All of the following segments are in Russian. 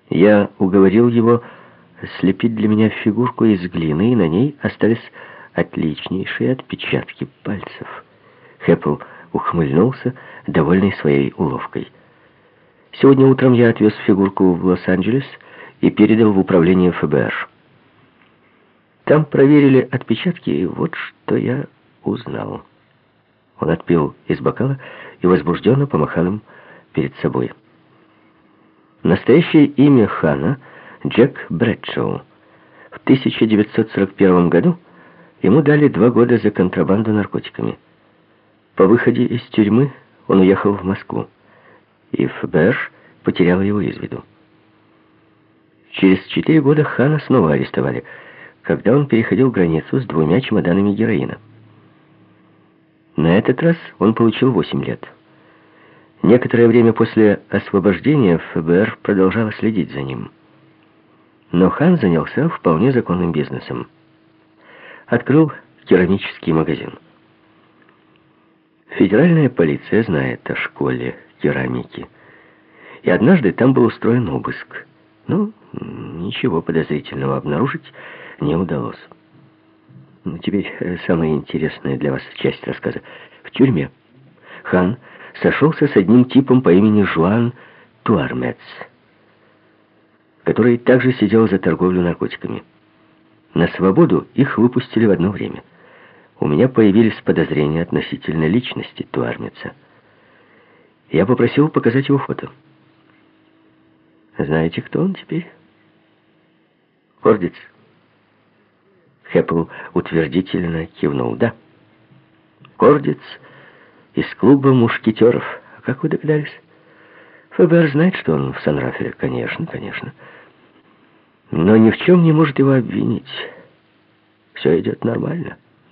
Я уговорил его слепить для меня фигурку из глины, и на ней остались отличнейшие отпечатки пальцев. Хэппл ухмыльнулся, довольный своей уловкой. Сегодня утром я отвез фигурку в Лос-Анджелес и передал в управление ФБР. Там проверили отпечатки, и вот что я узнал. Он отпил из бокала и возбужденно помахал им перед собой. Настоящее имя Хана — Джек Брэдшоу. В 1941 году ему дали 2 года за контрабанду наркотиками. По выходе из тюрьмы он уехал в Москву, и ФБР потерял его из виду. Через 4 года Хана снова арестовали, когда он переходил границу с 2 чемоданами героина. На этот раз он получил 8 лет. Некоторое время после освобождения ФБР продолжало следить за ним. Но Хан занялся вполне законным бизнесом. Открыл керамический магазин. Федеральная полиция знает о школе керамики. И однажды там был устроен обыск. Но ничего подозрительного обнаружить не удалось. Теперь самая интересная для вас часть рассказа. В тюрьме Хан сошелся с одним типом по имени Жуан Туармец, который также сидел за торговлю наркотиками. На свободу их выпустили в одно время. У меня появились подозрения относительно личности Туармеца. Я попросил показать его фото. Знаете, кто он теперь? Кордиц. Хэппл утвердительно кивнул. Да, Кордиц из клуба мушкетеров. А как вы догадались? ФБР знает, что он в Сан-Рафаэле. Конечно, конечно. Но ни в чем не может его обвинить. Все идет нормально.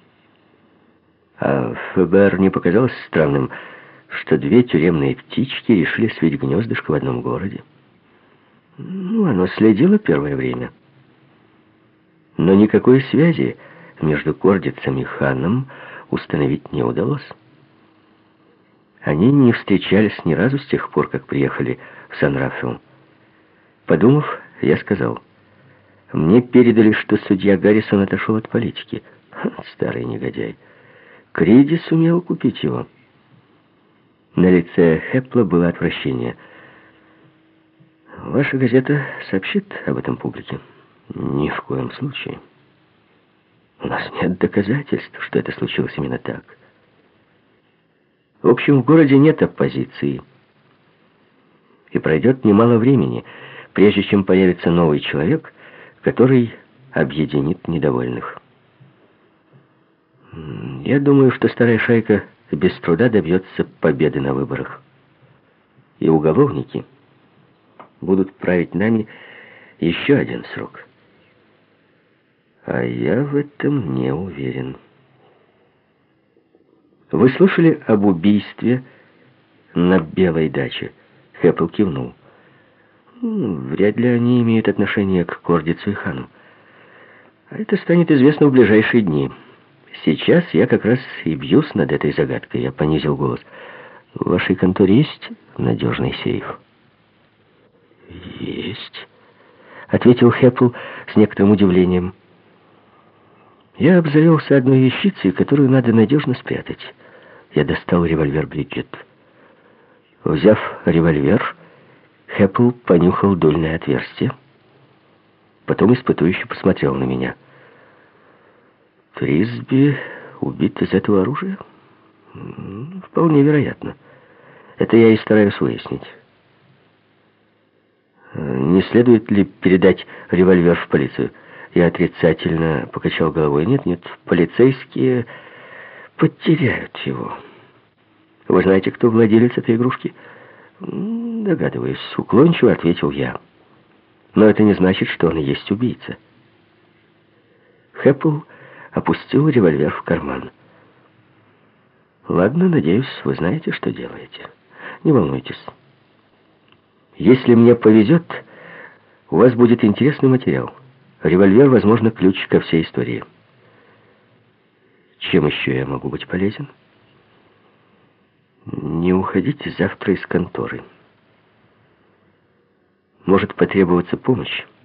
А ФБР не показалось странным, что 2 тюремные птички решили свить гнездышко в одном городе? Оно следило первое время. Но никакой связи между Кордицем и Ханом установить не удалось. Они не встречались ни разу с тех пор, как приехали в Сан-Рафаэл. Подумав, я сказал: мне передали, что судья Гаррисон отошел от политики. Старый негодяй. Криди сумел купить его. На лице Хэппла было отвращение. Ваша газета сообщит об этом публике? Ни в коем случае. У нас нет доказательств, что это случилось именно так. В общем, в городе нет оппозиции. И пройдет немало времени, прежде чем появится новый человек, который объединит недовольных. Я думаю, что старая шайка без труда добьется победы на выборах. И уголовники будут править нами еще 1 срок. А я в этом не уверен. Вы слышали об убийстве на Белой даче? Хэппл кивнул. Вряд ли они имеют отношение к Кордицу и Хану. А это станет известно в ближайшие дни. Сейчас я как раз и бьюсь над этой загадкой. Я понизил голос. В вашей конторе есть надежный сейф? Есть, ответил Хэппл с некоторым удивлением. Я обзавелся одной вещицей, которую надо надежно спрятать. Я достал револьвер Бриджит. Взяв револьвер, Хэппл понюхал дульное отверстие. Потом испытующе посмотрел на меня. Трисби убит из этого оружия? Вполне вероятно. Это я и стараюсь выяснить. Не следует ли передать револьвер в полицию? Я отрицательно покачал головой. Нет, полицейские потеряют его. Вы знаете, кто владелец этой игрушки? Догадываюсь, уклончиво ответил я. Но это не значит, что он и есть убийца. Хэппл опустил револьвер в карман. Ладно, надеюсь, вы знаете, что делаете. Не волнуйтесь. Если мне повезет, у вас будет интересный материал. Револьвер, возможно, ключ ко всей истории. Чем еще я могу быть полезен? Не уходите завтра из конторы. может потребоваться помощь,